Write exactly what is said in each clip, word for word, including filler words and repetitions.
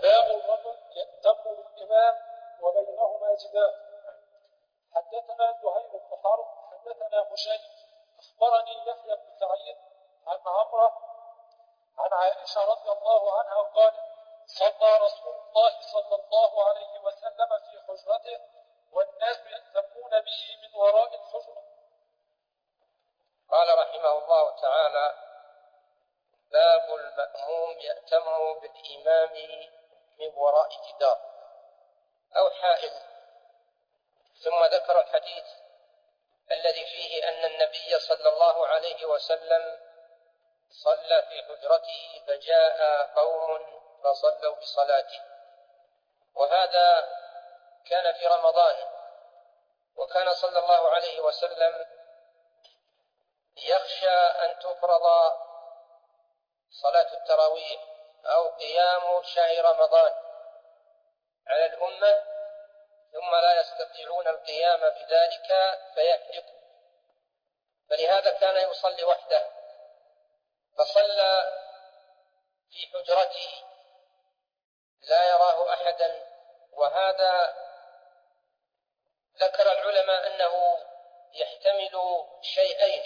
باب الرجل يأتم بالإمام وبينهما جدال. حدثنا زهير بن حرب حدثنا هشيم أخبرني يحيى بن سعيد عن عمرو عن عائشة رضي الله عنها قال: صلى رسول الله صلى الله عليه وسلم في حجرته والناس يأتمون به من وراء الحجرة. قال رحمه الله تعالى: باب المأموم يأتم بالإمام من وراء جدار أو حائل. ثم ذكر الحديث الذي فيه أن النبي صلى الله عليه وسلم صلى في حجرته فجاء قوم فصلوا بصلاته، وهذا كان في رمضان، وكان صلى الله عليه وسلم يخشى أن تفرض صلاة التراويح أو قيام شهر رمضان على الأمة ثم لا يستطيعون القيام بذلك فيهلكوا، فلهذا كان يصلي وحده، فصلى في حجرته لا يراه أحدا. وهذا ذكر العلماء أنه يحتمل شيئين: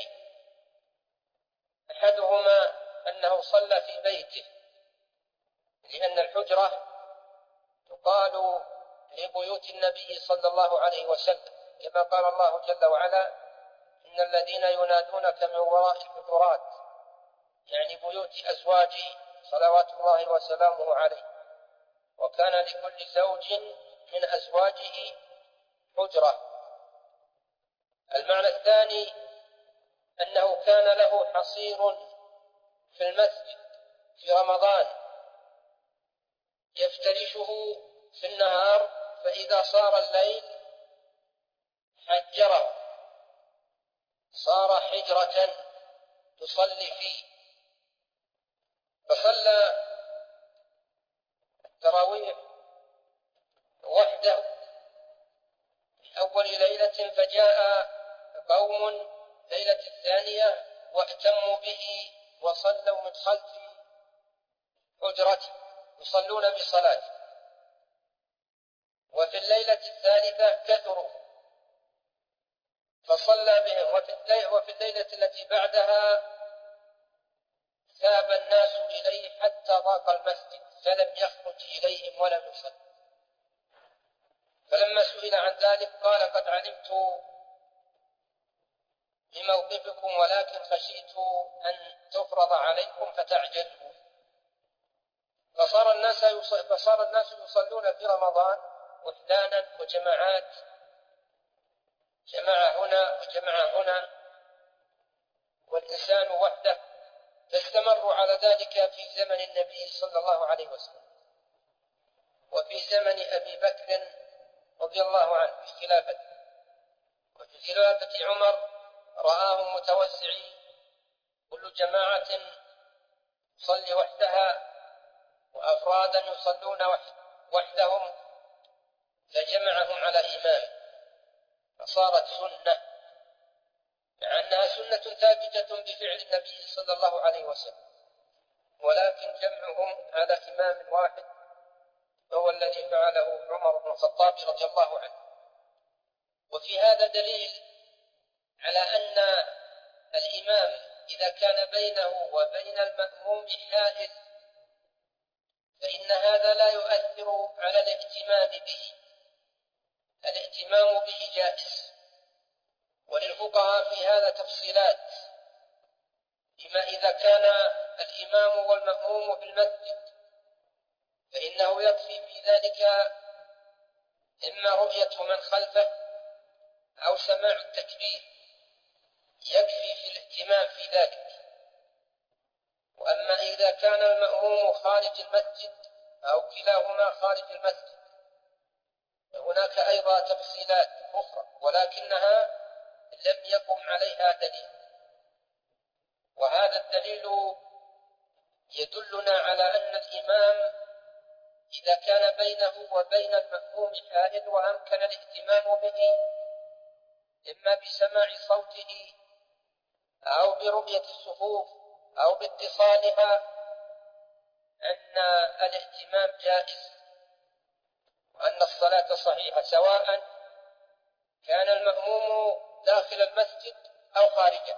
أحدهما أنه صلى في بيته، لأن الحجرة تقال لبيوت النبي صلى الله عليه وسلم، كما قال الله جل وعلا: إن الذين ينادونك من وراء الحجرات، يعني بيوت أزواجه صلوات الله وسلامه عليه، وكان لكل زوج من أزواجه حجرة. المعنى الثاني أنه كان له حصير في المسجد في رمضان يفترشه في النهار، فإذا صار الليل حجره، صار حجرة تصلي فيه. فصلى التراويح وحده في أول ليلة، فجاء قوم ليلة الثانية وأتموا به وصلوا من خلف حجرته يصلون بصلاته. وفي الليلة الثالثة كثروا فصلى بهم، وفي الليلة التي بعدها ذهب الناس إليه حتى ضاق المسجد فلم يخرج إليهم ولم يصل. فلما سئل عن ذلك قال: قد علمت بموقفكم ولكن خشيت أن تفرض عليكم فتعجلوا. فصار الناس فصار الناس يصلون في رمضان وحدانا وجماعات، جماعة هنا وجماعة هنا، والإنسان وحده. فاستمروا على ذلك في زمن النبي صلى الله عليه وسلم، وفي زمن أبي بكر رضي الله عنه في خلافته، وفي خلافة عمر رآهم متوسعين، كل جماعة تصلي وحدها وأفرادا يصلون وحدهم، فجمعهم على إمام، فصارت سنة، مع أنها سنة ثابتة بفعل النبي صلى الله عليه وسلم، ولكن جمعهم على إمام واحد هو الذي فعله عمر بن الخطاب رضي الله عنه. وفي هذا دليل على أن الإمام إذا كان بينه وبين المأموم حائل فإن هذا لا يؤثر على الائتمام به، الائتمام به جائز. وللفقهاء في هذا تفصيلات، بما إذا كان الإمام والمأموم في المسجد فإنه يكفي في ذلك إما رؤية من خلفه أو سماع التكبير، يكفي في الاهتمام في ذلك. وأما إذا كان المأموم خارج المسجد أو كلاهما خارج المسجد فهناك أيضا تفصيلات أخرى، ولكنها لم يقم عليها دليل. وهذا الدليل يدلنا على أن الإمام إذا كان بينه وبين المأموم حائل وأمكن الاهتمام به إما بسماع صوته أو برؤية الصفوف أو باتصالها، أن الائتمام جائز وأن الصلاة صحيحة سواء كان المأموم داخل المسجد أو خارجه.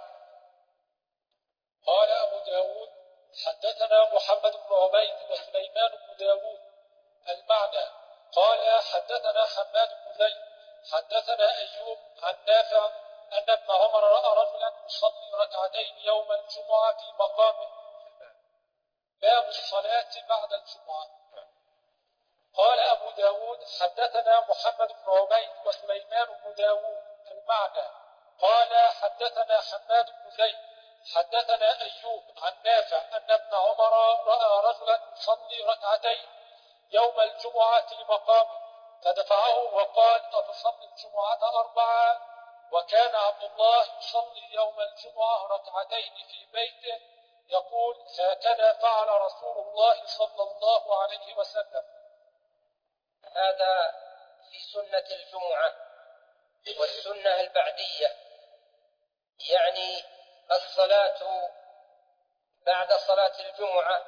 قال أبو داود حدثنا محمد بن عبيد وسليمان بن داود المعنى قال حدثنا حماد بن زيد حدثنا أيوب عن نافع أن ابن عمر رأى رجلا يصلي ركعتين يوم الجمعة في مقامه. باب الصلاة بعد الجمعة. قال أبو داود حدثنا محمد بن عبيد وسليمان بن داود المعنى قال حدثنا حماد بن زيد حدثنا أيوب عن نافع أن ابن عمر رأى رجلا يصلي ركعتين يوم الجمعة لمقامه فدفعه وقال أتصلي الجمعة أربعة، وكان عبد الله يصلي يوم الجمعة ركعتين في بيته يقول هكذا فعل رسول الله صلى الله عليه وسلم. هذا في سنة الجمعة. والسنة البعدية يعني الصلاة بعد صلاة الجمعة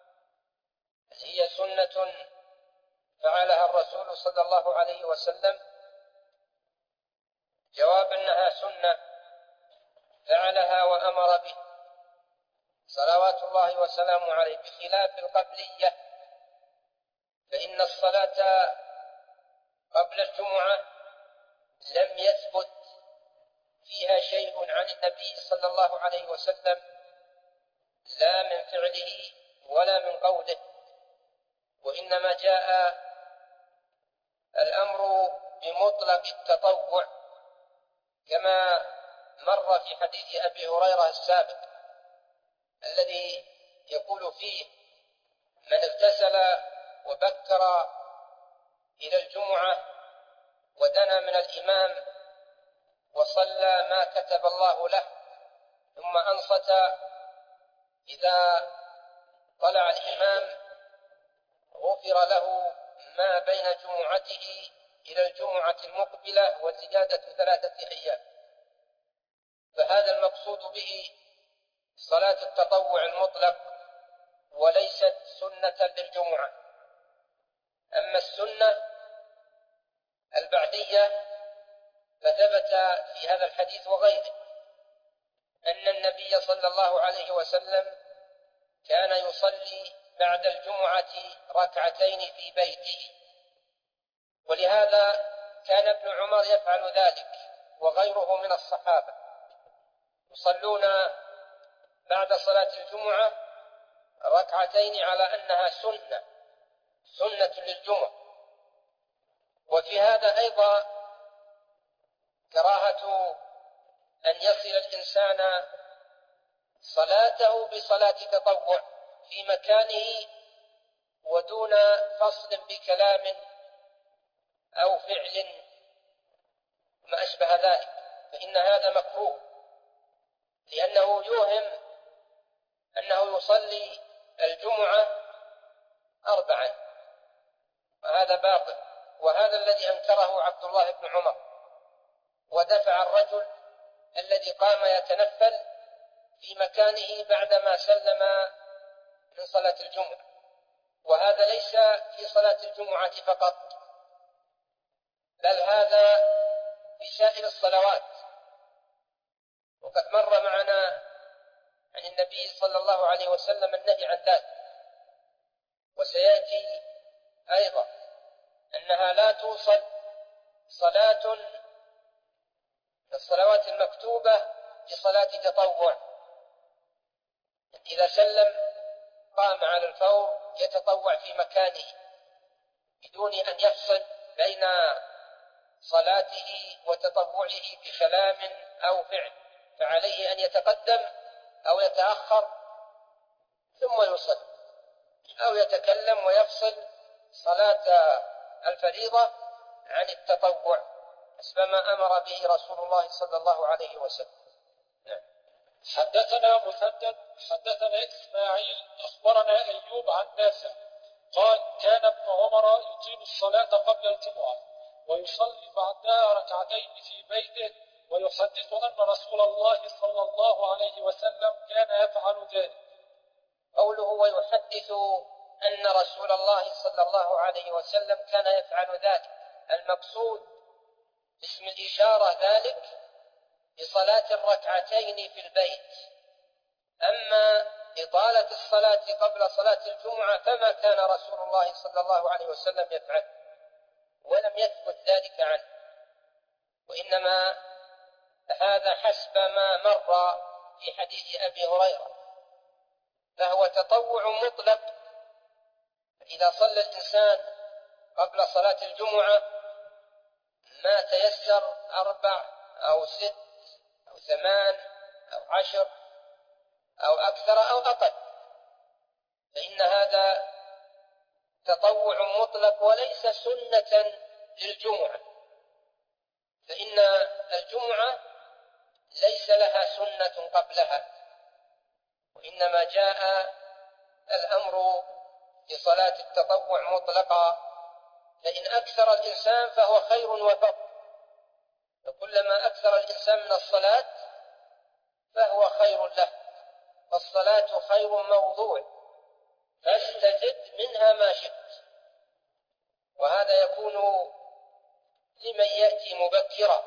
هي سنة فعلها الرسول صلى الله عليه وسلم. جواب أنها سنة فعلها وأمر به صلوات الله وسلامه عليه، بخلاف القبلية فإن الصلاة قبل الجمعة لم يثبت فيها شيء عن النبي صلى الله عليه وسلم لا من فعله ولا من قوله، وإنما جاء الأمر بمطلق التطوع كما مر في حديث أبي هريرة السابق الذي يقول فيه من اغتسل وبكر إلى الجمعة ودنا من الإمام وصلى ما كتب الله له ثم أنصت إذا طلع الإمام غفر له ما بين جمعته إلى الجمعة المقبلة وزيادة ثلاثة أيام. فهذا المقصود به صلاة التطوع المطلق وليست سنة للجمعة. أما السنة البعدية فثبت في هذا الحديث وغيره أن النبي صلى الله عليه وسلم كان يصلي بعد الجمعة ركعتين في بيته، ولهذا كان ابن عمر يفعل ذلك وغيره من الصحابة يصلون بعد صلاة الجمعة ركعتين على أنها سنة سنة للجمعة. وفي هذا أيضا كراهة أن يصل الإنسان صلاته بصلاة تطوع في مكانه ودون فصل بكلام أو فعل ما أشبه ذلك، فإن هذا مكروه لأنه يوهم أنه يصلي الجمعة أربعا، وهذا باطل. وهذا الذي أنكره عبد الله بن عمر ودفع الرجل الذي قام يتنفل في مكانه بعدما سلم من صلاة الجمعة. وهذا ليس في صلاة الجمعة فقط، بل هذا في سائر الصلوات، وقد مر معنا عن النبي صلى الله عليه وسلم النهي عن ذلك. وسيأتي أيضا أنها لا توصل صلاة الصلوات المكتوبة بصلاة تطوع. إذا سلم قام على الفور يتطوع في مكانه بدون أن يفصل بين صلاته وتطوعه بكلام أو فعل، فعليه أن يتقدم أو يتأخر ثم يصلي، أو يتكلم ويفصل صلاة الفريضة عن التطوع حسب ما أمر به رسول الله صلى الله عليه وسلم. نعم. حدثنا مسدد حدثنا إسماعيل أخبرنا أيوب عن نافع قال كان ابن عمر يطيل الصلاة قبل الجمعة ويصلي بعدها ركعتين في بيته ويحدث أن رسول الله صلى الله عليه وسلم كان يفعل ذلك. قوله ويحدث أن رسول الله صلى الله عليه وسلم كان يفعل ذلك. المقصود باسم الإشارة ذلك بصلاة الركعتين في البيت. أما إطالة الصلاة قبل صلاة الجمعة فما كان رسول الله صلى الله عليه وسلم يفعل، ولم يثبت ذلك عنه، وإنما هذا حسب ما مر في حديث أبي هريرة، فهو تطوع مطلق. إذا صلى الإنسان قبل صلاة الجمعة ما تيسر، أربع أو ست أو ثمان أو عشر أو أكثر أو أقل، فإن هذا تطوع مطلق وليس سنة للجمعة، فإن الجمعة ليس لها سنة قبلها، وإنما جاء الأمر بصلاة التطوع مطلقا، فإن أكثر الإنسان فهو خير وفضل، فكلما أكثر الإنسان من الصلاة فهو خير له، فالصلاة خير موضوع، فاستجد منها ما شئت. وهذا يكون لمن يأتي مبكرا،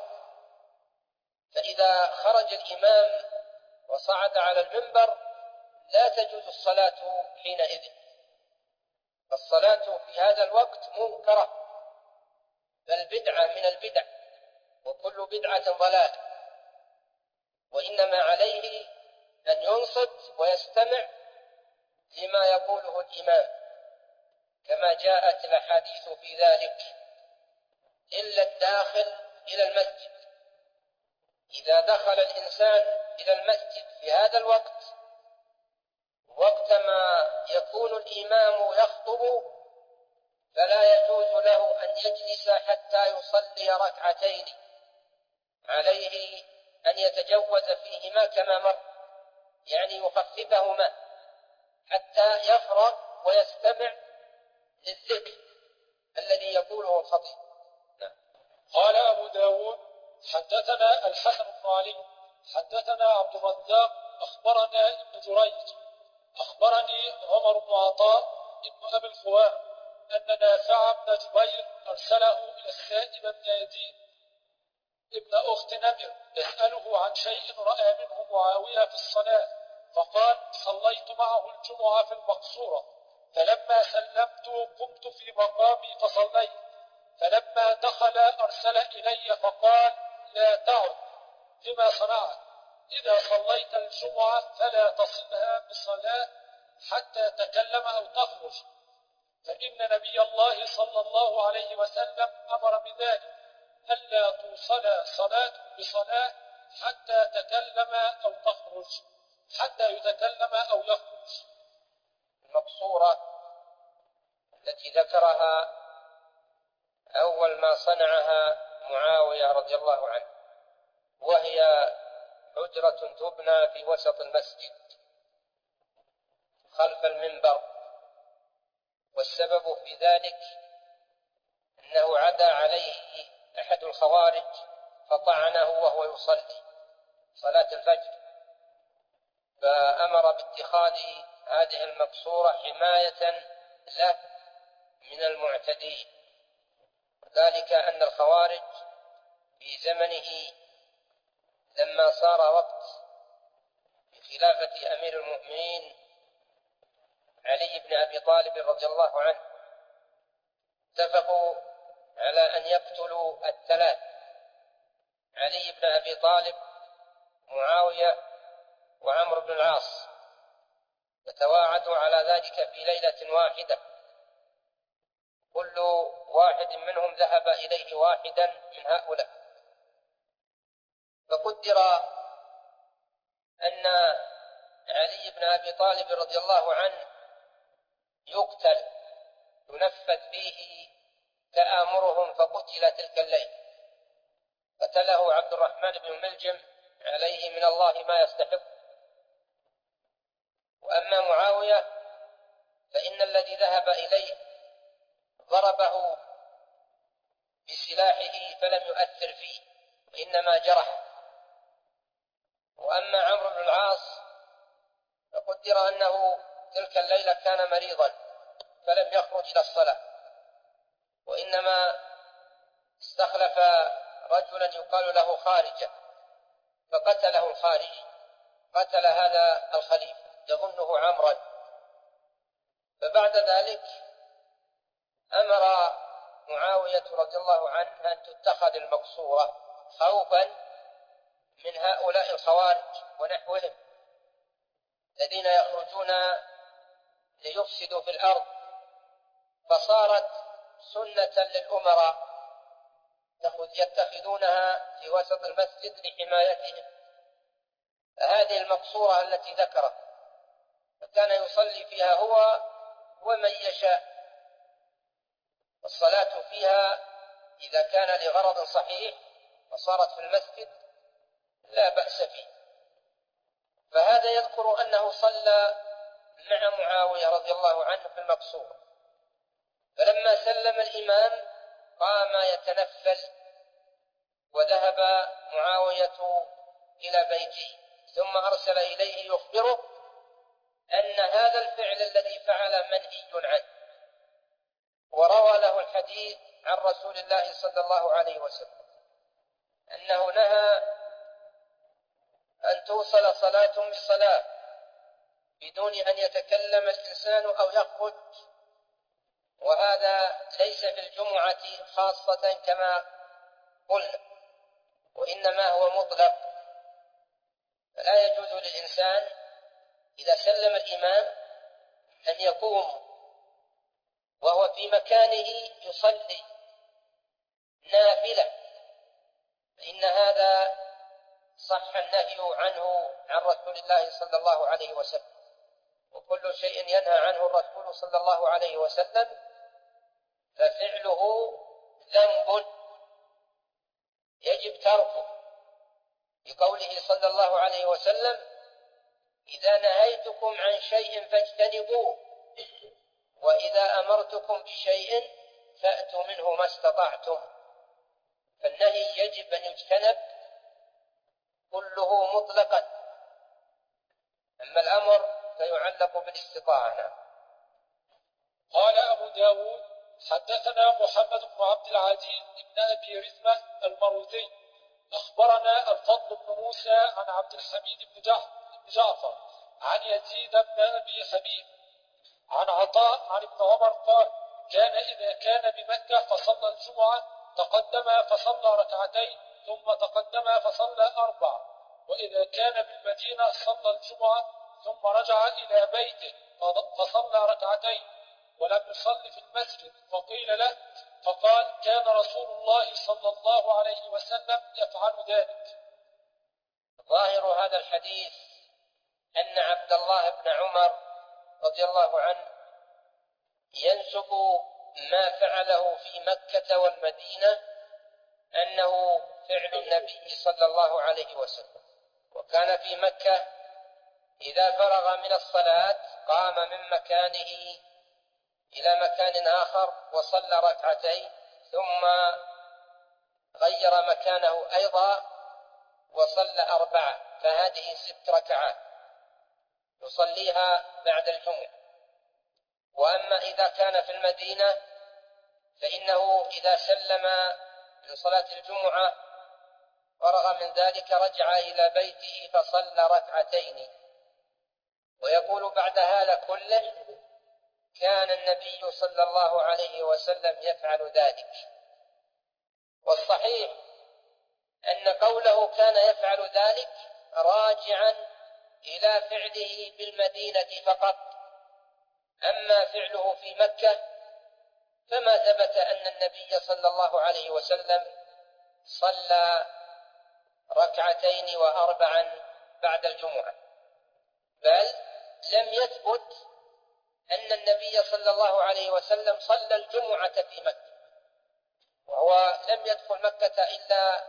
فإذا خرج الإمام وصعد على المنبر لا تجوز الصلاة حينئذ، فالصلاة في هذا الوقت منكرة، بل بدعة من البدع، وكل بدعة ضلال، وإنما عليه أن ينصت ويستمع لما يقوله الإمام كما جاءت الأحاديث في ذلك، إلا الداخل إلى المسجد. إذا دخل الإنسان إلى المسجد في هذا الوقت وقتما يكون الإمام يخطب فلا يجوز له أن يجلس حتى يصلي ركعتين، عليه أن يتجوز فيهما كما مر، يعني يخففهما حتى يفرغ ويستمع للذكر الذي يقوله الخطيب. نعم. قال أبو داود حدثنا الحسن بن علي حدثنا عبد الرزاق أخبرنا ابن جريج أخبرني عمر بن عطاء ابن أبي الخوار أن نافع بن جبير أرسله إلى السائب بن يزيد ابن أخت نمر يسأله عن شيء رأى منه معاوية في الصلاة، فقال صليت معه الجمعة في المقصورة، فلما سلمت قمت في مقامي فصليت، فلما دخل أرسل إلي فقال لا تعد، لما صنعت؟ إذا صليت الجمعة فلا تصلها بصلاة حتى تكلم أو تخرج، فإن نبي الله صلى الله عليه وسلم أمر بذلك، ألا توصل صلاة بصلاة حتى تكلم أو تخرج، حتى يتكلم أو يخرج. المقصورة التي ذكرها أول ما صنعها معاوية رضي الله عنه، وهي حجرة تبنى في وسط المسجد خلف المنبر، والسبب في ذلك أنه عدا عليه أحد الخوارج فطعنه وهو يصلي صلاة الفجر، فأمر باتخاذ هذه المقصورة حماية له من المعتدين، وذلك أن الخوارج في زمنه لما صار وقت بخلافة أمير المؤمنين علي بن أبي طالب رضي الله عنه اتفقوا على أن يقتلوا الثلاث: علي بن أبي طالب، معاوية، وعمرو بن العاص، فتواعدوا على ذلك في ليلة واحدة، كل واحد منهم ذهب إليه واحدا من هؤلاء، فقدر أن علي بن أبي طالب رضي الله عنه يقتل، ينفذ فيه تآمرهم، فقتل تلك الليل، قتله عبد الرحمن بن ملجم عليه من الله ما يستحق. وأما معاوية فإن الذي ذهب إليه ضربه بسلاحه فلم يؤثر فيه وإنما جرح. وأما عمرو بن العاص فقدر أنه تلك الليلة كان مريضا فلم يخرج إلى الصلاة، وإنما استخلف رجلا يقال له خارجة فقتله الخارجي، قتل هذا الخليفة يظنه عمرا. فبعد ذلك أمر معاوية رضي الله عنه أن تتخذ المقصورة خوفا من هؤلاء الخوارج ونحوهم الذين يخرجون ليفسدوا في الأرض، فصارت سنة للأمراء يتخذونها في وسط المسجد لحمايتهم. هذه المقصورة التي ذكرت فكان يصلي فيها هو ومن يشاء، الصلاة فيها إذا كان لغرض صحيح وصارت في المسجد لا بأس فيه. فهذا يذكر أنه صلى مع معاوية رضي الله عنه في المقصورة، فلما سلم الإمام قام يتنفل، وذهب معاوية إلى بيته ثم أرسل إليه يخبره أن هذا الفعل الذي فعل منهي عنه، وروى له الحديث عن رسول الله صلى الله عليه وسلم أنه نهى أن توصل صلاة بالصلاة بدون أن يتكلم الإنسان أو يخرج، وهذا ليس في الجمعة خاصة كما قلنا، وإنما هو مطلق. فلا يجوز للإنسان إذا سلم الإمام أن يقوم وهو في مكانه يصلي نافلة، فإن هذا صح النهي عنه عن رسول الله صلى الله عليه وسلم، وكل شيء ينهى عنه الرسول صلى الله عليه وسلم ففعله ذنب يجب تركه، بقوله صلى الله عليه وسلم: إذا نهيتكم عن شيء فاجتنبوه، وإذا أمرتكم بشيء فأتوا منه ما استطعتم. فالنهي يجب أن يجتنب كله مطلقا، أما الأمر فيعلق بالاستطاعة. قال أبو داود: حدثنا محمد بن عبد العزيز بن أبي رزمة المروزي أخبرنا الفضل بن موسى عن عبد الحميد بن جعفر عن يزيد بن أبي حبيب عن عطاء عن ابن عمر قال: كان إذا كان بمكة فصلى الجمعة تقدم فصلى ركعتين ثم تقدم فصلى أربع، وإذا كان بالمدينة صلى الجمعة ثم رجع إلى بيته فصلى ركعتين ولم يصلي في المسجد. فقيل له فقال: كان رسول الله صلى الله عليه وسلم يفعل ذلك. ظاهر هذا الحديث أن عبد الله بن عمر رضي الله عنه ينسب ما فعله في مكة والمدينة أنه فعل النبي صلى الله عليه وسلم. وكان في مكة إذا فرغ من الصلاة قام من مكانه إلى مكان آخر وصلى ركعتين، ثم غير مكانه أيضا وصلى أربعة، فهذه ست ركعات يصليها بعد الجمعة. وأما إذا كان في المدينة فإنه إذا سلم من صلاة الجمعة فرغ من ذلك رجع إلى بيته فصلى ركعتين. ويقول بعد هذا كله: كان النبي صلى الله عليه وسلم يفعل ذلك. والصحيح أن قوله كان يفعل ذلك راجعا إلى فعله بالمدينة فقط، أما فعله في مكة فما ثبت أن النبي صلى الله عليه وسلم صلى ركعتين وأربعا بعد الجمعة، بل لم يثبت أن النبي صلى الله عليه وسلم صلى الجمعة في مكة، وهو لم يدخل مكة إلا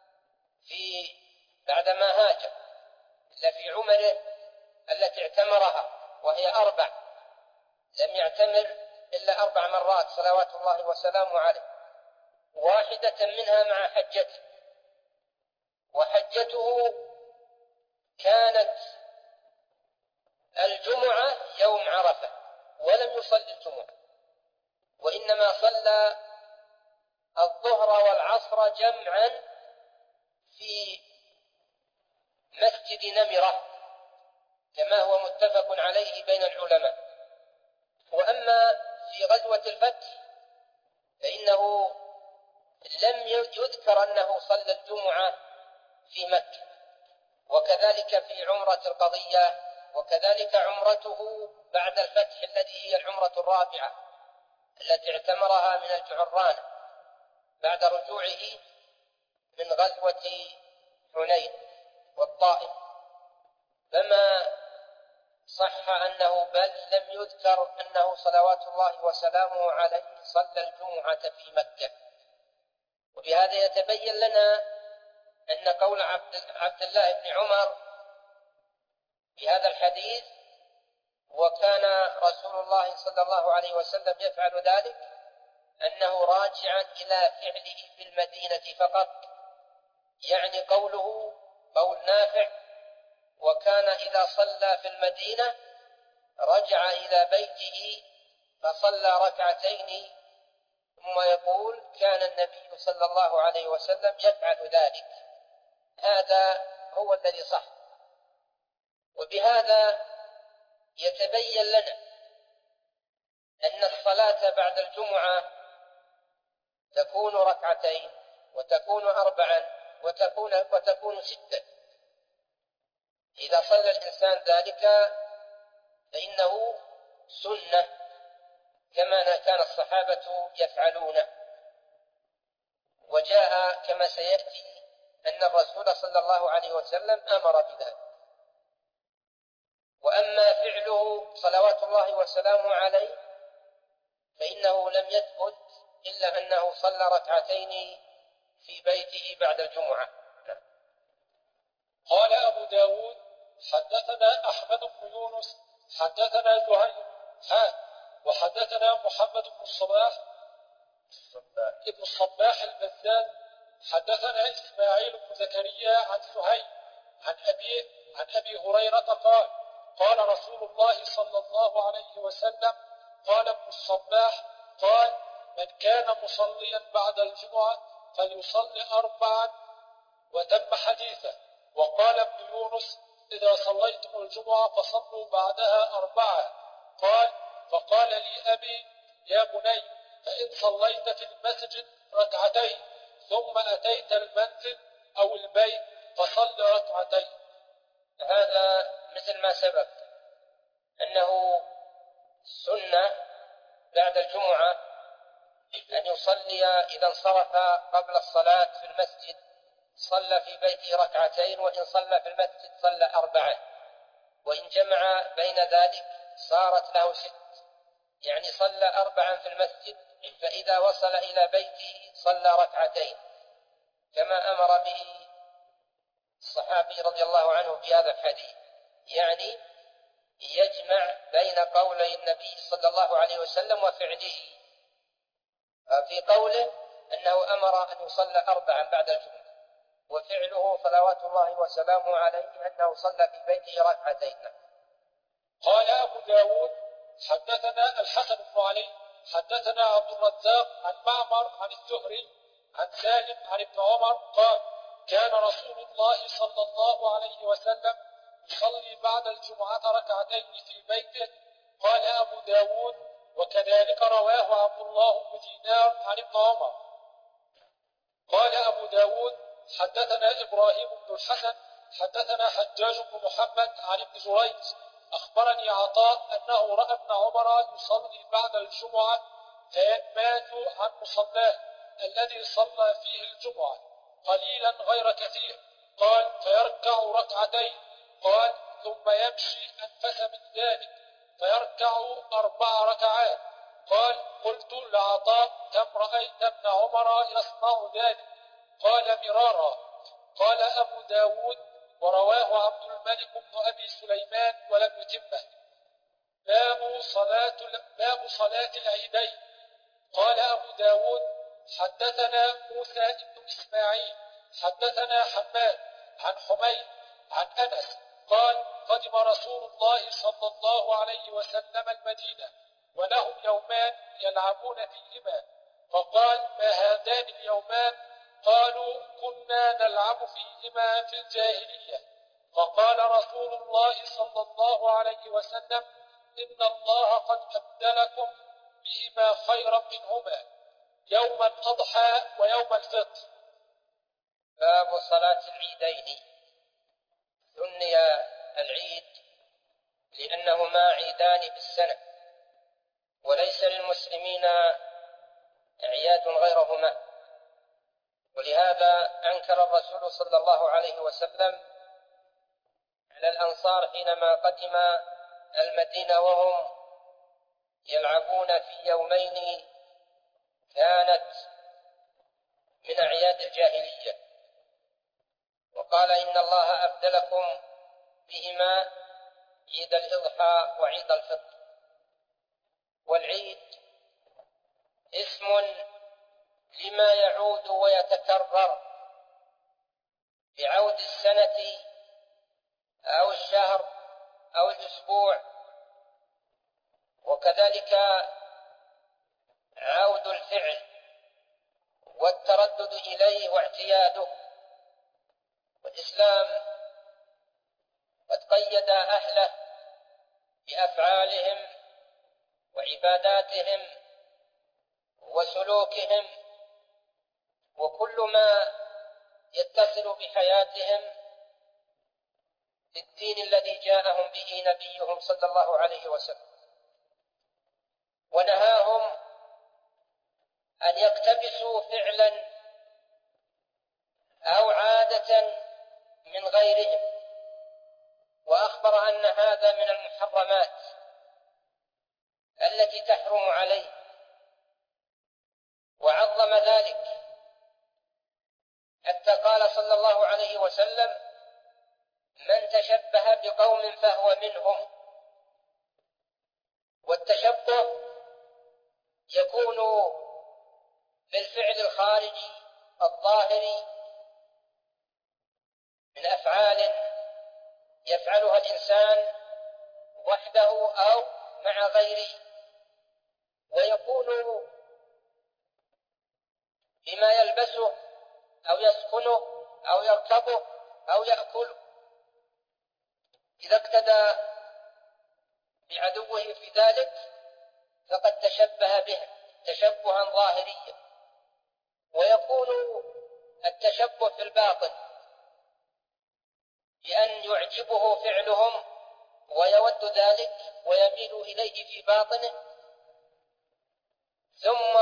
في بعدما هاجر، إلا في عمره التي اعتمرها وهي أربع، لم يعتمر إلا أربع مرات صلوات الله وسلامه عليه، واحدة منها مع حجته، وحجته كانت الجمعة يوم عرفة ولم يصلي الجمعة، وإنما صلى الظهر والعصر جمعا في مسجد نمرة كما هو متفق عليه بين العلماء. وأما في غزوة الفتح فإنه لم يذكر أنه صلى الجمعة في مكة، وكذلك في عمرة القضية، وكذلك عمرته بعد الفتح التي هي العمرة الرابعة التي اعتمرها من الجعرانة بعد رجوعه من غزوة حنين والطائف، فما صح أنه بل لم يذكر أنه صلوات الله وسلامه عليه صلى الجمعة في مكة. وبهذا يتبين لنا أن قول عبد الله بن عمر في هذا الحديث وكان رسول الله صلى الله عليه وسلم يفعل ذلك أنه راجعا إلى فعله في المدينة فقط، يعني قوله قول نافع وكان إذا صلى في المدينة رجع إلى بيته فصلى ركعتين ثم يقول كان النبي صلى الله عليه وسلم يفعل ذلك. هذا هو الذي صح. وبهذا يتبين لنا أن الصلاة بعد الجمعة تكون ركعتين وتكون أربعا وتكون, وتكون ستة. إذا صلى الإنسان ذلك فإنه سنة كما كان الصحابة يفعلون. وجاء كما سيأتي أن الرسول صلى الله عليه وسلم أمر بذلك. وأما فعله صلوات الله وسلامه عليه فإنه لم يثبت إلا أنه صلى ركعتين في بيته بعد الجمعة. قال أبو داود حدثنا أحمد بن يونس حدثنا زهير حان وحدثنا محمد بن الصباح ابن الصباح البزاز حدثنا إسماعيل بن زكريا عن سهيل عن أبي عن أبي هريرة قال قال رسول الله صلى الله عليه وسلم قال ابن الصباح قال من كان مصليا بعد الجمعة فليصلي أربعا وتم حديثه. وقال ابن يونس إذا صليتم الجمعة فصلوا بعدها أربعة. قال فقال لي أبي يا بني فإن صليت في المسجد ركعتين ثم أتيت المنزل أو البيت فصل ركعتين. هذا مثل ما سبق أنه سنة بعد الجمعة أن يصلي إذا انصرف قبل الصلاة في المسجد صلى في بيته ركعتين، وإن صلى في المسجد صلى أربعة، وإن جمع بين ذلك صارت له ست، يعني صلى أربعا في المسجد فإذا وصل إلى بيته صلى ركعتين كما أمر به الصحابي رضي الله عنه في هذا الحديث، يعني يجمع بين قولي النبي صلى الله عليه وسلم وفعله. في قوله أنه أمر أن يصلى أربعا بعد الجمعة، وفعله صلوات الله وسلامه عليه أنه صلى في بيته ركعتين. قال أبو داود حدثنا الحسن بن علي حدثنا عبد الرزاق عن معمر عن الزهري عن سالم عن ابن عمر قال كان رسول الله صلى الله عليه وسلم يصلي بعد الجمعة ركعتين في بيته. قال أبو داود وكذلك رواه عبد الله بن دينار عن ابن عمر. قال أبو داود حدثنا إبراهيم بن الحسن حدثنا حجاج بن محمد عن ابن جريج أخبرني عطاء أنه رأى ابن عمر يصلي بعد الجمعة فينمات عن مصلاه الذي صلى فيه الجمعة قليلا غير كثير. قال فيركع ركعتين. قال ثم يمشي أنفس من ذلك فيركع أربع ركعات. قال قلت لعطاء كم رأيت ابن عمر يصنع ذلك؟ قال مرارا. قال أبو داود ورواه عبد الملك بن أبي سليمان ولم يتمه. باب صلاة, باب صلاة العيدين. قال أبو داود حدثنا موسى بن إسماعيل حدثنا حماد عن حميد عن أنس قال قدم رسول الله صلى الله عليه وسلم المدينة ولهم يومان يلعبون فيهما. فقال: ما هذان اليومان؟ قالوا: كنا نلعب فيهما في الجاهلية. فقال رسول الله صلى الله عليه وسلم: إن الله قد أبدلكم بهما خيرا منهما، يوم الأضحى ويوم الفطر. باب صلاة العيدين. ثني العيد لأنهما عيدان في السنة، وليس للمسلمين أعياد غيرهما، ولهذا أنكر الرسول صلى الله عليه وسلم على الأنصار حينما قدم المدينة وهم يلعبون في يومين كانت من أعياد الجاهلية، وقال: إن الله أبدلكم بهما عيد الإضحى وعيد الفطر. والعيد اسم لما يعود ويتكرر بعود السنة أو الشهر أو الأسبوع، وكذلك عود الفعل والتردد إليه واعتياده. والإسلام قد قيد أهله بأفعالهم وعباداتهم وسلوكهم وكل ما يتصل بحياتهم بالدين الذي جاءهم به نبيهم صلى الله عليه وسلم، ونهاهم أن يقتبسوا فعلا أو عادة من غيرهم، وأخبر أن هذا من المحرمات التي تحرم عليه، وعظم ذلك حتى قال صلى الله عليه وسلم: من تشبه بقوم فهو منهم. والتشبه يكون بالفعل الخارجي الظاهري من أفعال يفعلها الإنسان وحده أو مع غيره، ويكون بما يلبسه أو يسكنه أو يركبه أو يأكله. إذا اقتدى بعدوه في ذلك فقد تشبه به تشبها ظاهريا. ويكون التشبه في الباطن بأن يعجبه فعلهم ويود ذلك ويميل إليه في باطنه، ثم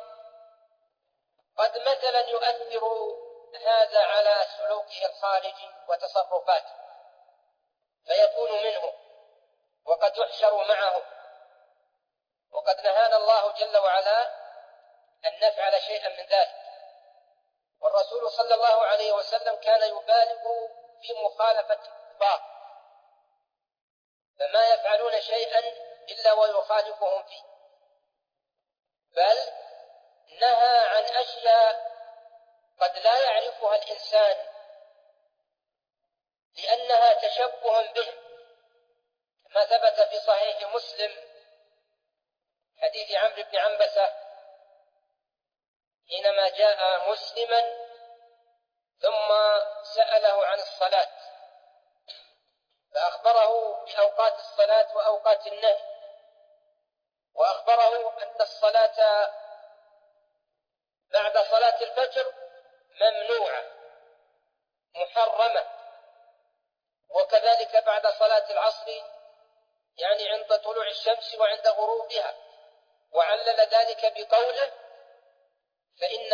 قد مثلا يؤثر هذا على سلوكه الخارجي وتصرفاته فيكون منه وقد يحشر معه. وقد نهانا الله جل وعلا أن نفعل شيئا من ذلك، والرسول صلى الله عليه وسلم كان يبالغ في مخالفة الكفار، فما يفعلون شيئا إلا ويخالفهم فيه، بل نهى عن أشياء قد لا يعرفها الإنسان لأنها تشبه به، ما ثبت في صحيح مسلم حديث عمرو بن عنبسة حينما جاء مسلما ثم سأله عن الصلاة فأخبره بأوقات الصلاة وأوقات النهي، وأخبره أن الصلاة بعد صلاة الفجر ممنوعة محرمة، وكذلك بعد صلاة العصر يعني عند طلوع الشمس وعند غروبها، وعلل ذلك بقوله: فإن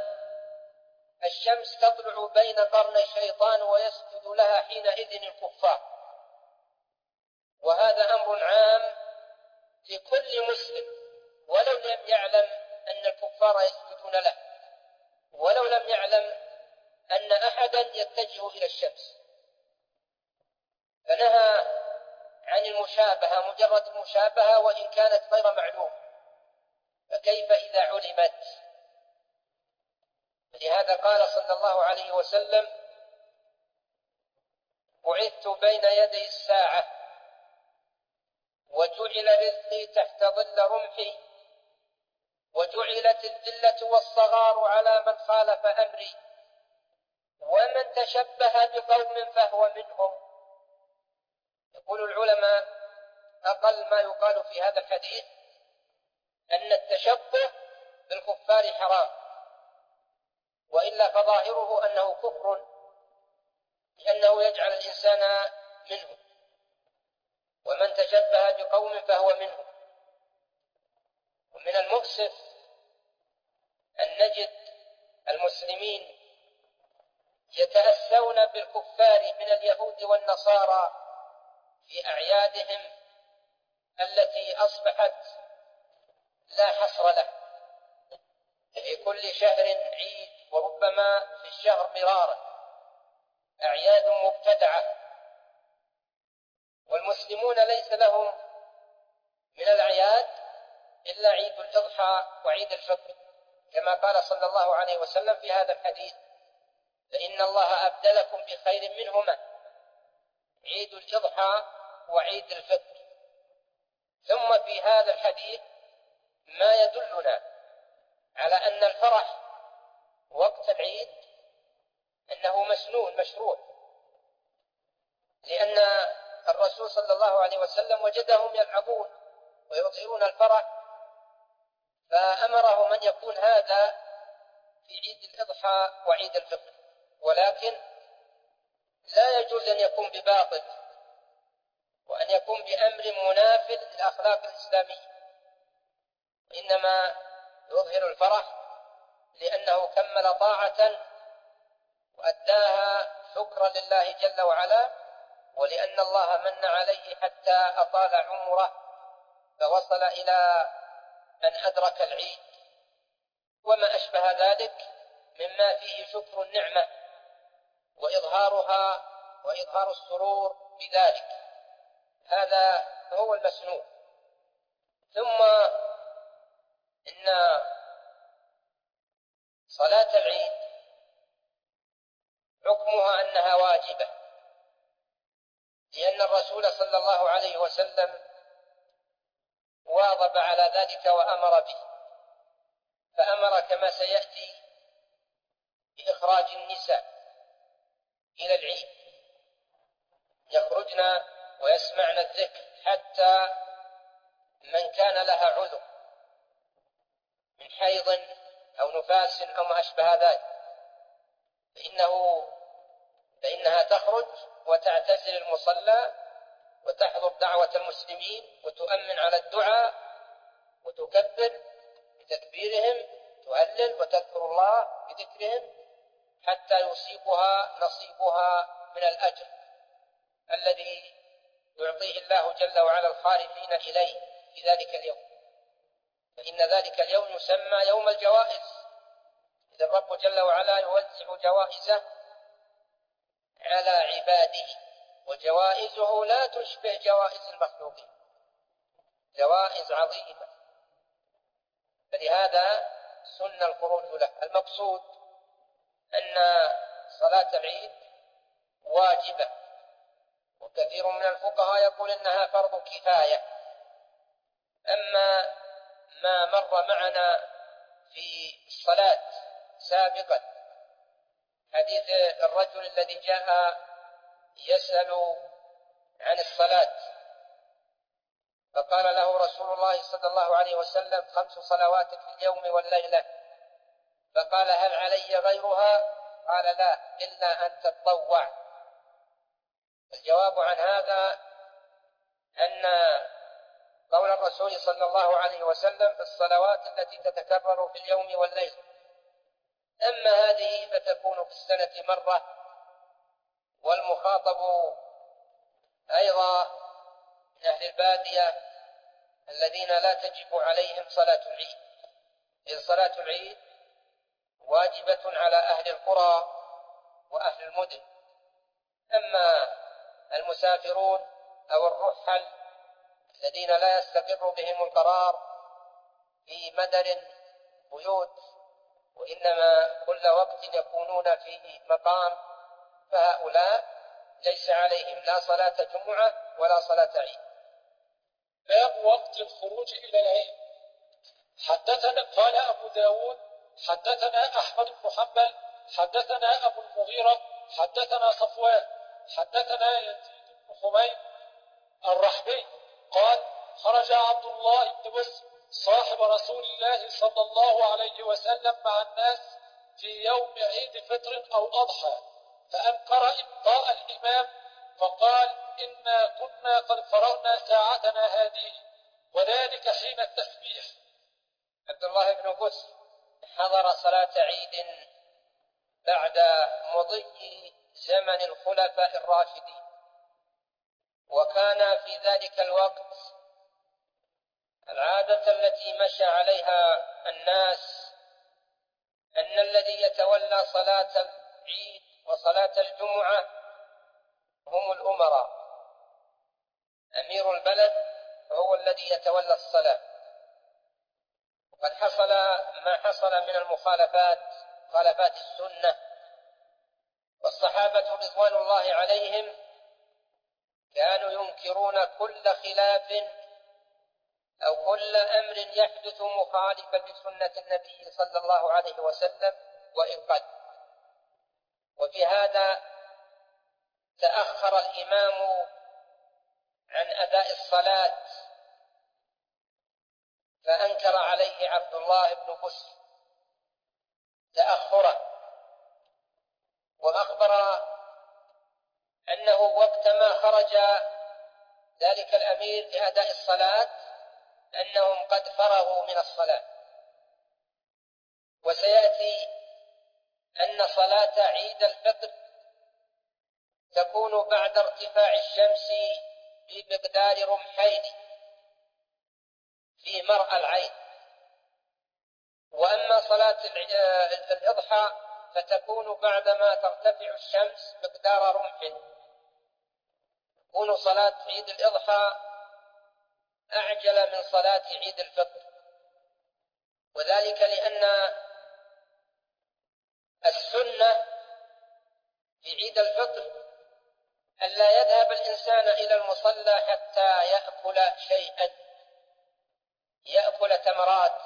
الشمس تطلع بين قرني الشيطان ويسجد لها حينئذ الكفار. وهذا أمر عام لكل مسلم ولو لم يعلم أن الكفار يسجدون له، ولو لم يعلم أن أحدا يتجه إلى الشمس. فنهى عن المشابهة، مجرد المشابهة وإن كانت غير معلومة، فكيف إذا علمت؟ لهذا قال صلى الله عليه وسلم: بعثت بين يدي الساعة وجعل رزقي تحت ظل رمحي، وجعلت الذلة والصغار على من خالف أمري، ومن تشبه بقوم فهو منهم. يقول العلماء أقل ما يقال في هذا الحديث أن التشبه بالكفار حرام، وإلا فظاهره أنه كفر، لأنه يجعل الإنسان منهم. ومن تشبه بقوم فهو منهم. ومن المؤسف أن نجد المسلمين يتأسون بالكفار من اليهود والنصارى في أعيادهم التي أصبحت لا حصر له، في كل شهر عيد، وربما في الشهر مرارا، أعياد مبتدعة. والمسلمون ليس لهم من الأعياد إلا عيد الأضحى وعيد الفطر، كما قال صلى الله عليه وسلم في هذا الحديث: فإن الله أبدلكم بخير منهما، عيد الأضحى وعيد الفطر. ثم في هذا الحديث ما يدلنا على أن الفرح وقت العيد أنه مسنون مشروع، لأن الرسول صلى الله عليه وسلم وجدهم يلعبون ويظهرون الفرح، فأمرهم أن يكون هذا في عيد الأضحى وعيد الفطر. ولكن لا يجوز أن يكون بباطل، وأن يكون بأمر مناف للأخلاق الإسلامية، إنما يظهر الفرح لأنه كمل طاعة وأداها شكرا لله جل وعلا، ولأن الله من عليه حتى أطال عمره فوصل إلى أن أدرك العيد، وما أشبه ذلك مما فيه شكر النعمة وإظهارها وإظهار السرور بذلك. هذا هو المسنون. ثم إن صلاة العيد حكمها أنها واجبة، لأن الرسول صلى الله عليه وسلم واظب على ذلك وأمر به، فأمر كما سيأتي بإخراج النساء إلى العيد، يخرجن ويسمعن الذكر، حتى من كان لها عذر من حيض أو نفاس أو ما أشبه ذلك فإنه فإنها تخرج وتعتزل المصلى وتحضر دعوة المسلمين وتؤمن على الدعاء وتكبر بتكبيرهم، تهلل وتذكر الله بذكرهم، حتى يصيبها نصيبها من الأجر الذي يعطيه الله جل وعلا الخارجين إليه في ذلك اليوم. فإن ذلك اليوم يسمى يوم الجوائز، إذ الرب جل وعلا يوزع جوائزه على عباده، وجوائزه لا تشبه جوائز المخلوقين، جوائز عظيمة، فلهذا سن الخروج له. المقصود أن صلاة العيد واجبة، وكثير من الفقهاء يقول إنها فرض كفاية. أما ما مر معنا في الصلاة سابقا، حديث الرجل الذي جاء يسأل عن الصلاة فقال له رسول الله صلى الله عليه وسلم: خمس صلوات في اليوم والليلة. فقال: هل علي غيرها؟ قال: لا، إلا أن تتطوع. الجواب عن هذا أن قول الرسول صلى الله عليه وسلم في الصلوات التي تتكرر في اليوم والليل، أما هذه فتكون في السنة مرة. والمخاطب أيضا من أهل البادية الذين لا تجب عليهم صلاة العيد، إذ صلاة العيد واجبة على أهل القرى وأهل المدن. أما المسافرون أو الرحل الذين لا يستقر بهم القرار في مدن بيوت، وإنما كل وقت يكونون في مقام، فهؤلاء ليس عليهم لا صلاة جمعة ولا صلاة عيد. باب وقت الخروج إلى العيد. حدثنا قال أبو داود حدثنا أحمد بن حنبل حدثنا أبو المغيرة حدثنا صفوان حدثنا يزيد بن حميد الرحبي قال خرج عبد الله بن بسر صاحب رسول الله صلى الله عليه وسلم مع الناس في يوم عيد فطر أو أضحى، فأنكر إبطاء الإمام فقال إنا كنا قد فرغنا ساعتنا هذه، وذلك حين التسبيح. عبد الله بن بسر حضر صلاة عيد بعد مضي زمن الخلفاء الراشدين، وكان في ذلك الوقت العادة التي مشى عليها الناس أن الذي يتولى صلاة العيد وصلاة الجمعة هم الأمراء، أمير البلد هو الذي يتولى الصلاة. وقد حصل ما حصل من المخالفات، مخالفات السنة، والصحابة رضوان الله عليهم كانوا ينكرون كل خلاف أو كل أمر يحدث مخالفا لسنة النبي صلى الله عليه وسلم وإن قل. وفي هذا تأخر الإمام عن أداء الصلاة، فأنكر عليه عبد الله بن بسر تأخره، وأخبر أنه وقتما خرج ذلك الأمير لأداء الصلاة أنهم قد فرغوا من الصلاة. وسيأتي أن صلاة عيد الفطر تكون بعد ارتفاع الشمس بمقدار رمحين في مرأى العين، وأما صلاة الإضحى فتكون بعدما ترتفع الشمس مقدار رمح. تكون صلاة عيد الإضحى أعجل من صلاة عيد الفطر، وذلك لأن السنة في عيد الفطر ألا يذهب الإنسان إلى المصلى حتى يأكل شيئا، يأكل تمرات.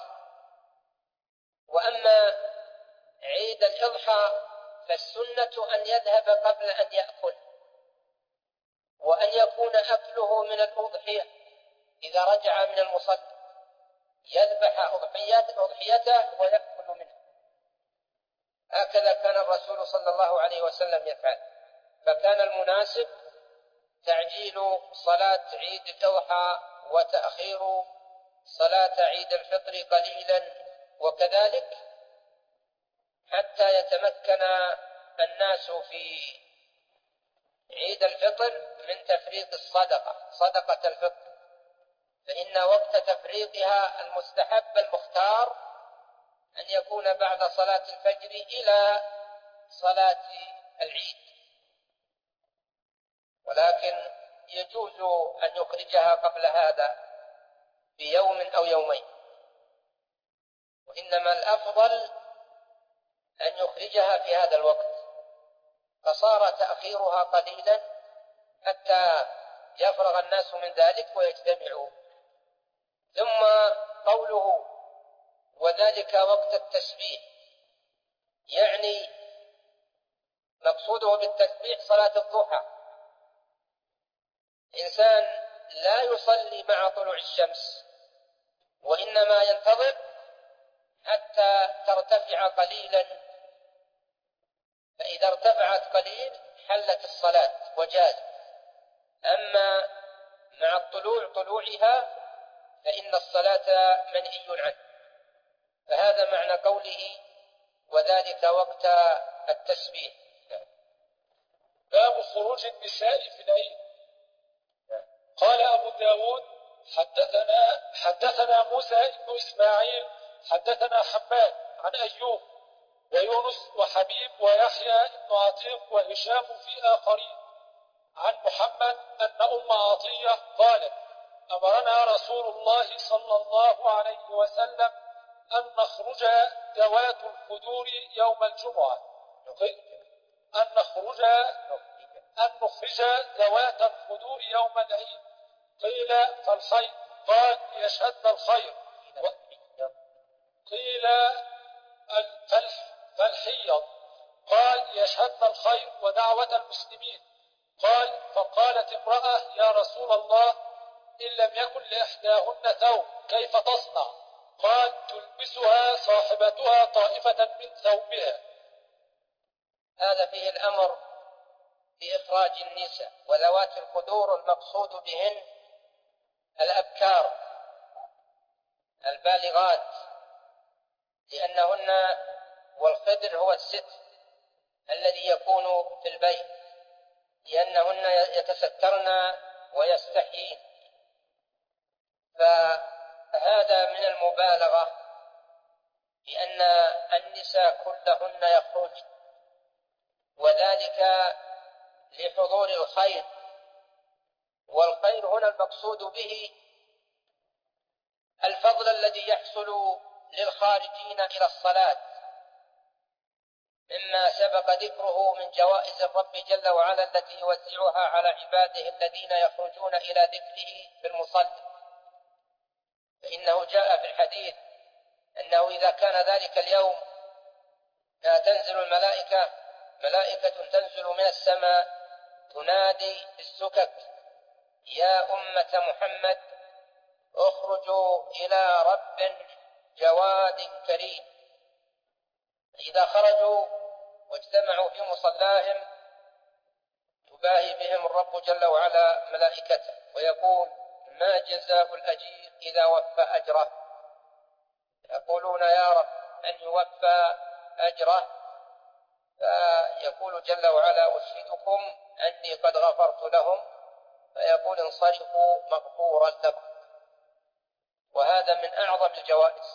وأما عيد الإضحى فالسنة أن يذهب قبل أن يأكل، وأن يكون أكله من الأضحية إذا رجع من المصلى، يذبح أضحيته ويأكل منها. هكذا كان الرسول صلى الله عليه وسلم يفعل، فكان المناسب تعجيل صلاة عيد الأضحى وتأخير صلاة عيد الفطر قليلا، وكذلك حتى يتمكن الناس في عيد الفطر من تفريق الصدقة، صدقة الفطر، فإن وقت تفريقها المستحب المختار أن يكون بعد صلاة الفجر إلى صلاة العيد، ولكن يجوز أن يخرجها قبل هذا بيوم أو يومين، وإنما الأفضل أن يخرجها في هذا الوقت، فصار تأخيرها قليلا حتى يفرغ الناس من ذلك ويجتمعوا. ثم قوله وذلك وقت التسبيح، يعني مقصوده بالتسبيح صلاة الضحى. إنسان لا يصلي مع طلوع الشمس، وإنما ينتظر حتى ترتفع قليلا، فإذا ارتفعت قليل حلت الصلاة وجاز. أما مع الطلوع طلوعها فإن الصلاة منهي عنه. فهذا معنى قوله وذلك وقت التسبيح. باب خروج النساء في العيد. قال أبو داود حدثنا حدثنا موسى بن إسماعيل حدثنا حماد عن أيوب ويونس وحبيب ويحيى بن عتيق وهشام في آخرين عن محمد أن أم عطية قالت أمرنا رسول الله صلى الله عليه وسلم أن نخرج ذوات الخدور يوم الجمعة، أن نخرج أن نخرج ذوات الخدور يوم العيد. قيل فالخيل، قال ليشهدن الخير. قيل فالحيض قال ليشهدن الخير ودعوة المسلمين. قال فقالت امرأة يا رسول الله إن لم يكن لإحداهن ثوب كيف تصنع؟ قال تلبسها صاحبتها طائفة من ثوبها. هذا فيه الأمر بإخراج النساء وذوات القدور، المقصود بهن الأبكار البالغات، لأنهن والخدر هو الستر الذي يكون في البيت، لأنهن يتسترن ويستحيين. فهذا من المبالغة، لأن النساء كلهن يخرج، وذلك لحضور الخير. والخير هنا المقصود به الفضل الذي يحصل للخارجين إلى الصلاة، مما سبق ذكره من جوائز الرب جل وعلا التي يوزعها على عباده الذين يخرجون إلى ذكره في المصلى. فإنه جاء في الحديث أنه إذا كان ذلك اليوم لا تنزل الملائكة ملائكة تنزل من السماء تنادي بالسكك يا أمة محمد اخرجوا إلى رب جواد كريم. إذا خرجوا واجتمعوا في مصلاهم تباهي بهم الرب جل وعلا ملائكته ويقول ما جزاء الأجير إذا وفى أجره؟ يقولون يا رب أن يوفى أجره، فيقول جل وعلا أشهدكم أني قد غفرت لهم، فيقول انصرفوا مغفورا لكم. وهذا من أعظم الجوائز،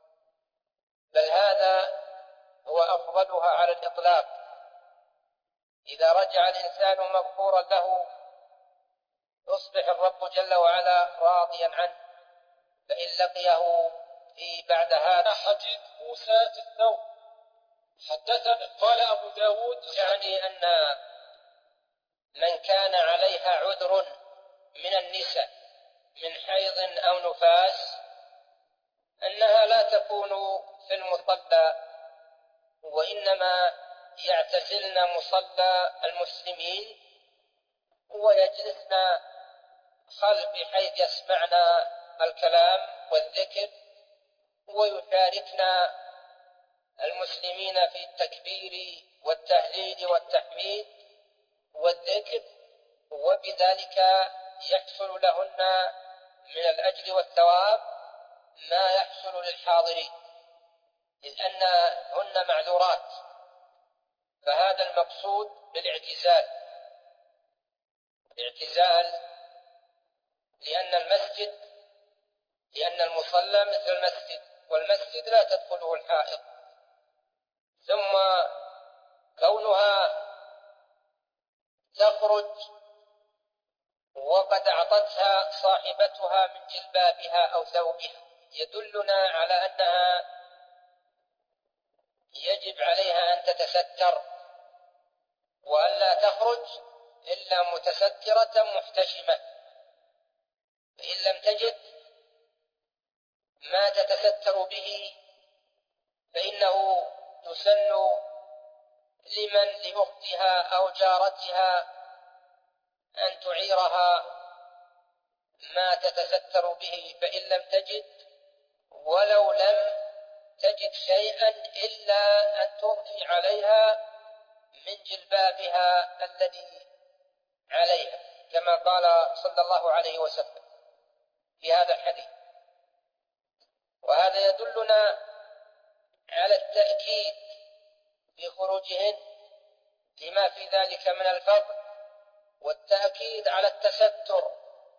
بل هذا هو أفضلها على الإطلاق. إذا رجع الإنسان مغفورا له يصبح الرب جل وعلا راضيا عنه، فإن لقيه في بعد هذا حديث موسى في الثوب. حدثنا قال أبو داود يعني أن من كان عليها عذر من النساء من حيض أو نفاس أنها لا تكون في المصلى، وإنما يعتزلن مصلى المسلمين ويجلسن خلف بحيث يسمعن الكلام والذكر ويشاركن المسلمين في التكبير والتهليل والتحميد والذكر، وبذلك يحصل لهن من الأجر والثواب ما يحصل للحاضرين، إذ أنهن معذورات. فهذا المقصود بالاعتزال، الاعتزال لأن المسجد لأن المصلى مثل المسجد، والمسجد لا تدخله الحائض. ثم كونها تخرج وقد أعطتها صاحبتها من جلبابها أو ثوبها يدلنا على أنها يجب عليها أن تتستر وأن لا تخرج إلا متسترة محتشمة. فإن لم تجد ما تتستر به فإنه يسن لمن لأختها أو جارتها أن تعيرها ما تتستر به، فإن لم تجد ولو لم تجد شيئا إلا أن تضفي عليها من جلبابها الذي عليها، كما قال صلى الله عليه وسلم في هذا الحديث. وهذا يدلنا على التأكيد في خروجهن لما في ذلك من الفضل، والتأكيد على التستر،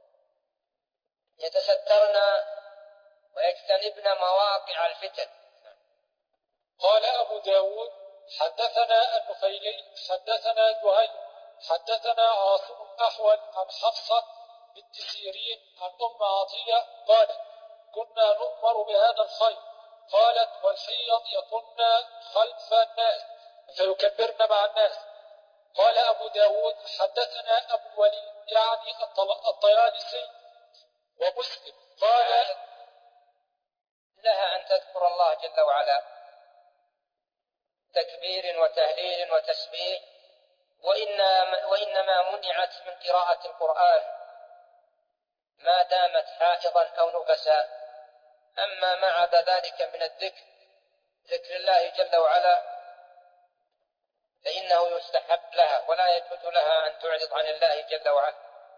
يتسترن ويجتنبن مواقع الفتن. قال أبو داود حدثنا النفيلي حدثنا زهير حدثنا عاصم الأحول عن حفصة بنت سيرين عن أم عطية قالت كنا نؤمر بهذا الخير، قالت والحيض يكن خلف الناس فيكبرن مع الناس. قال أبو داود حدثنا أبو وليد يعني الطيالسي ومسلم قال لها أن تذكر الله جل وعلا تكبير وتهليل وتسبيح، وإنما, وإنما منعت من قراءة القرآن ما دامت حائضا أو نفسا. أما ما عدا ذلك من الذكر ذكر الله جل وعلا فإنه يستحب لها ولا يجوز لها أن تعرض عن الله جل وعلا.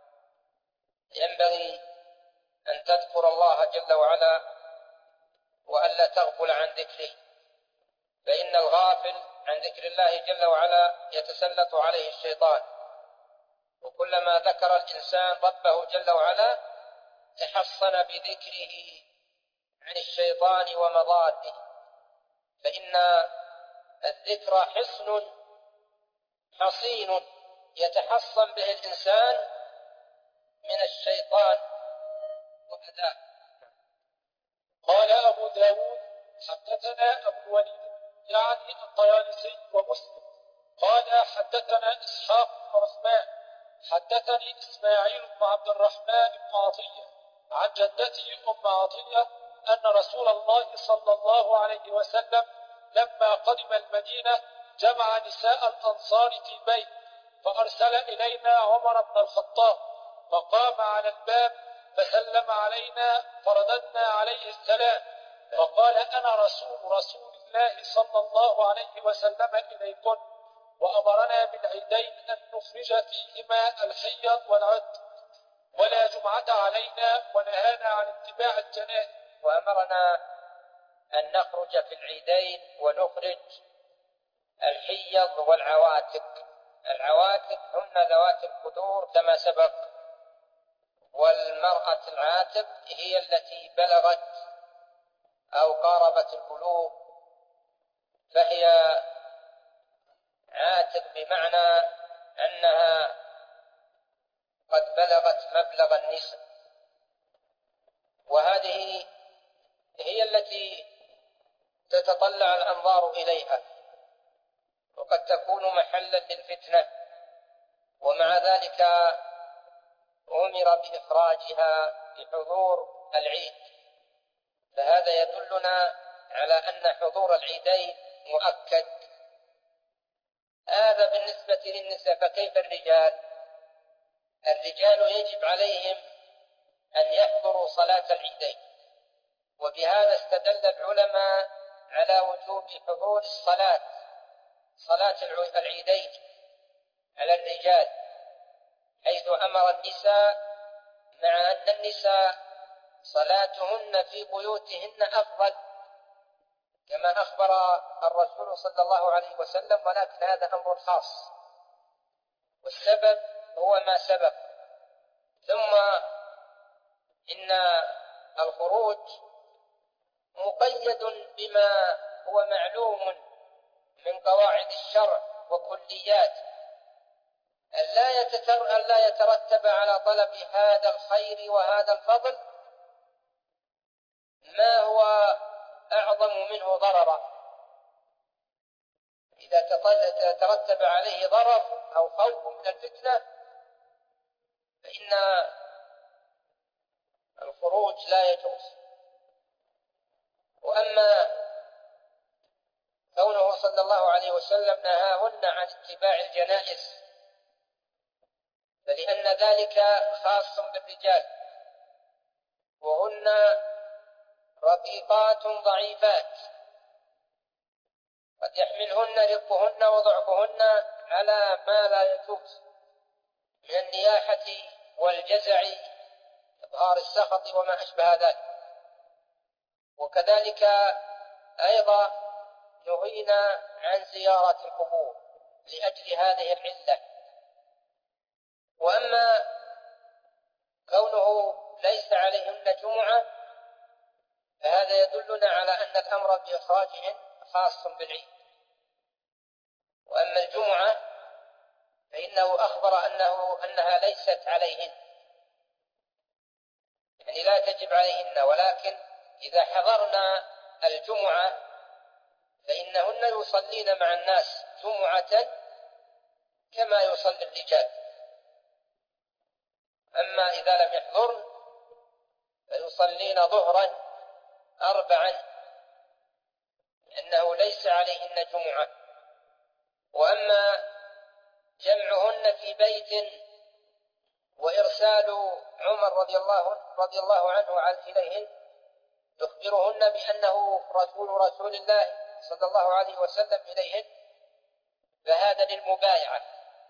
ينبغي أن تذكر الله جل وعلا وألا تغفل عن ذكره، فإن الغافل عن ذكر الله جل وعلا يتسلط عليه الشيطان، وكلما ذكر الإنسان ربه جل وعلا تحصن بذكره عن الشيطان ومضاده، فإن الذكر حصن حصين يتحصن به الإنسان من الشيطان وأذاه. قال أبو داود حدثنا أبو الوليد يعني الطيالسي ومسلم قال حدثنا إسحاق بن عثمان حدثني إسماعيل بن عبد الرحمن بن عطية عن جدتي أم عطية أن رسول الله صلى الله عليه وسلم لما قدم المدينة جمع نساء الأنصار في بيت، فأرسل إلينا عمر بن الخطاب فقام على الباب فسلم علينا فرددنا عليه السلام، فقال أنا رسول رسول الله صلى الله عليه وسلم إليكن، وأمرنا بالعيدين أن نخرج فيهما الحيض والعد، ولا جمعة علينا، ونهانا عن اتباع الجنائز. وأمرنا أن نخرج في العيدين ونخرج الحيض والعواتق. العواتق هن ذوات القدور كما سبق، والمرأة العاتق هي التي بلغت أو قاربت البلوغ، فهي عاتق بمعنى أنها قد بلغت مبلغ النسب، وهذه هي التي تتطلع الأنظار إليها وقد تكون محلا للفتنة، ومع ذلك أمر بإخراجها لحضور العيد، فهذا يدلنا على أن حضور العيدين مؤكد. هذا بالنسبة للنساء، فكيف الرجال؟ الرجال يجب عليهم أن يحضروا صلاة العيدين، وبهذا استدل العلماء على وجوب حضور الصلاة صلاة العيدين على الرجال، حيث أمر النساء، مع أن النساء صلاتهن في بيوتهن أفضل كما أخبر الرسول صلى الله عليه وسلم، ولكن هذا أمر خاص، والسبب هو ما سبق. ثم إن الخروج مقيد بما هو معلوم من قواعد الشرع وكليات، ألا يترتب على طلب هذا الخير وهذا الفضل ما هو أعظم منه ضررا. إذا ترتب عليه ضرر أو خوف من الفتنة فإن الخروج لا يجوز. وأما كونه صلى الله عليه وسلم نهاهن عن اتباع الجنائز فلأن ذلك خاص بالرجال، وهن رقيقات ضعيفات قد يحملهن رقهن وضعفهن على ما لا يجوز من النياحة والجزع إظهار السخط وما أشبه ذلك. وكذلك أيضا نهينا عن زيارة القبور لأجل هذه العلة. وأما كونه ليس عليهن جمعة فهذا يدلنا على أن الأمر بإخراجهن خاص بالعيد. وأما الجمعة فإنه أخبر أنه أنها ليست عليهن، يعني لا تجب عليهن، ولكن إذا حضرنا الجمعة فإنهن يصلين مع الناس جمعة كما يصلي الرجال. أما إذا لم يحضرن فيصلين ظهرا أربعا لأنه ليس عليهن جمعة. وأما جمعهن في بيت وإرسال عمر رضي الله, رضي الله عنه إليهن يخبرهن بأنه رسول رسول الله صلى الله عليه وسلم إليهن، فهذا للمبايعة.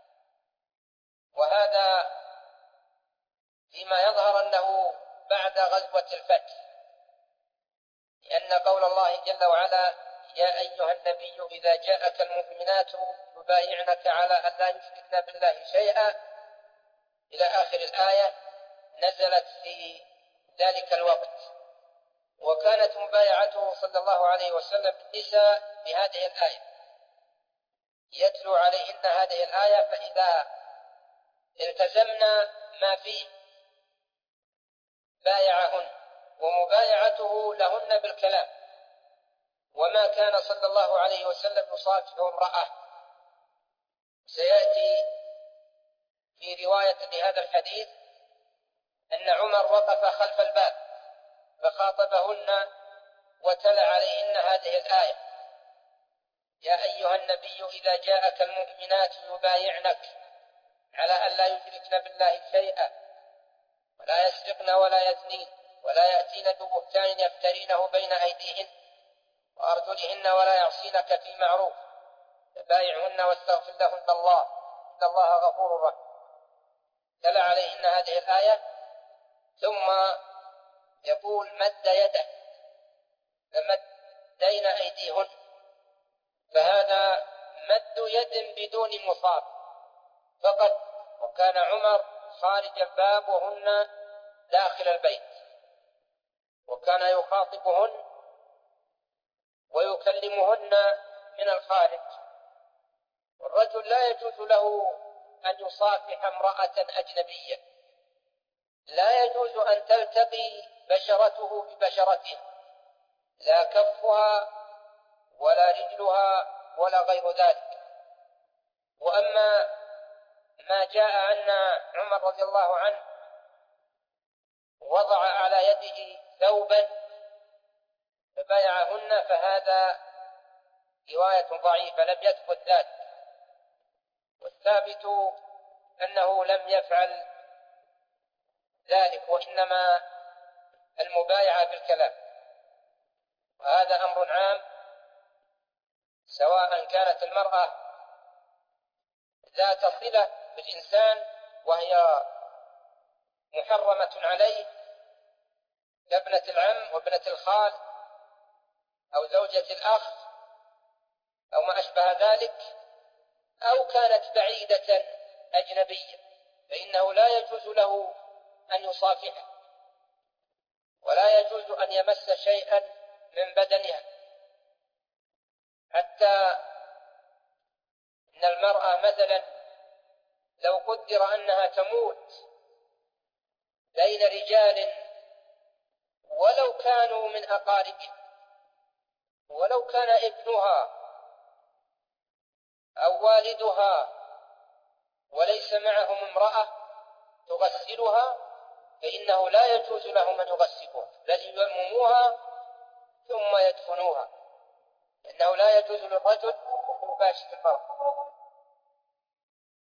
وهذا فيما يظهر أنه بعد غزوة الفتح، لأن قول الله جل وعلا: يا أيها النبي إذا جاءك المؤمنات يبايعنك على أن لا يشركن بالله شيئا إلى آخر الآية، نزلت في ذلك الوقت. وكانت مبايعته صلى الله عليه وسلم النساء بهذه الآية، يتلو عليهن هذه الآية، فإذا التزمنا ما فيه بايعهن، ومبايعته لهن بالكلام. وما كان صلى الله عليه وسلم يصافح امرأة. سيأتي في رواية لهذا الحديث أن عمر وقف خلف الباب فخاطبهن وتلا عليهن هذه الآية: يا أيها النبي إذا جاءك المؤمنات يبايعنك على أن لا يشركن بالله شيئا ولا يسرقن ولا يزنين ولا يأتين ببهتان يفترينه بين أيديهن وأرجلهن ولا يعصينك في معروف فبايعهن واستغفر لهن الله إن الله غفور رحيم. تلا عليهن هذه الآية ثم يقول: مد يده، فمدين أيديهن، فهذا مد يد بدون مصاب فقط. وكان عمر خارج الباب وهن داخل البيت، وكان يخاطبهن ويكلمهن من الخارج. والرجل لا يجوز له أن يصافح امرأة أجنبية، لا يجوز أن تلتقي بشرته ببشرته، لا كفها ولا رجلها ولا غير ذلك. وأما ما جاء أن عمر رضي الله عنه وضع على يده ثوبا فبايعهن، فهذا رواية ضعيفة لم يثبت ذلك، والثابت أنه لم يفعل ذلك، وإنما المبايعة بالكلام. وهذا أمر عام، سواء كانت المرأة ذات صلة بالإنسان وهي محرمة عليه كابنة العم وابنة الخال أو زوجة الأخ أو ما أشبه ذلك، أو كانت بعيدة أجنبية، فإنه لا يجوز له أن يصافحها ولا يجوز أن يمس شيئا من بدنها. حتى إن المرأة مثلا لو قدر أنها تموت بين رجال ولو كانوا من أقاربها، ولو كان ابنها أو والدها وليس معهم امرأة تغسلها، فإنه لا يجوز لهم أن يغسلوها، بل يلمموها ثم يدفنوها، لأنه لا يجوز للرجل أن يباشر المرأة.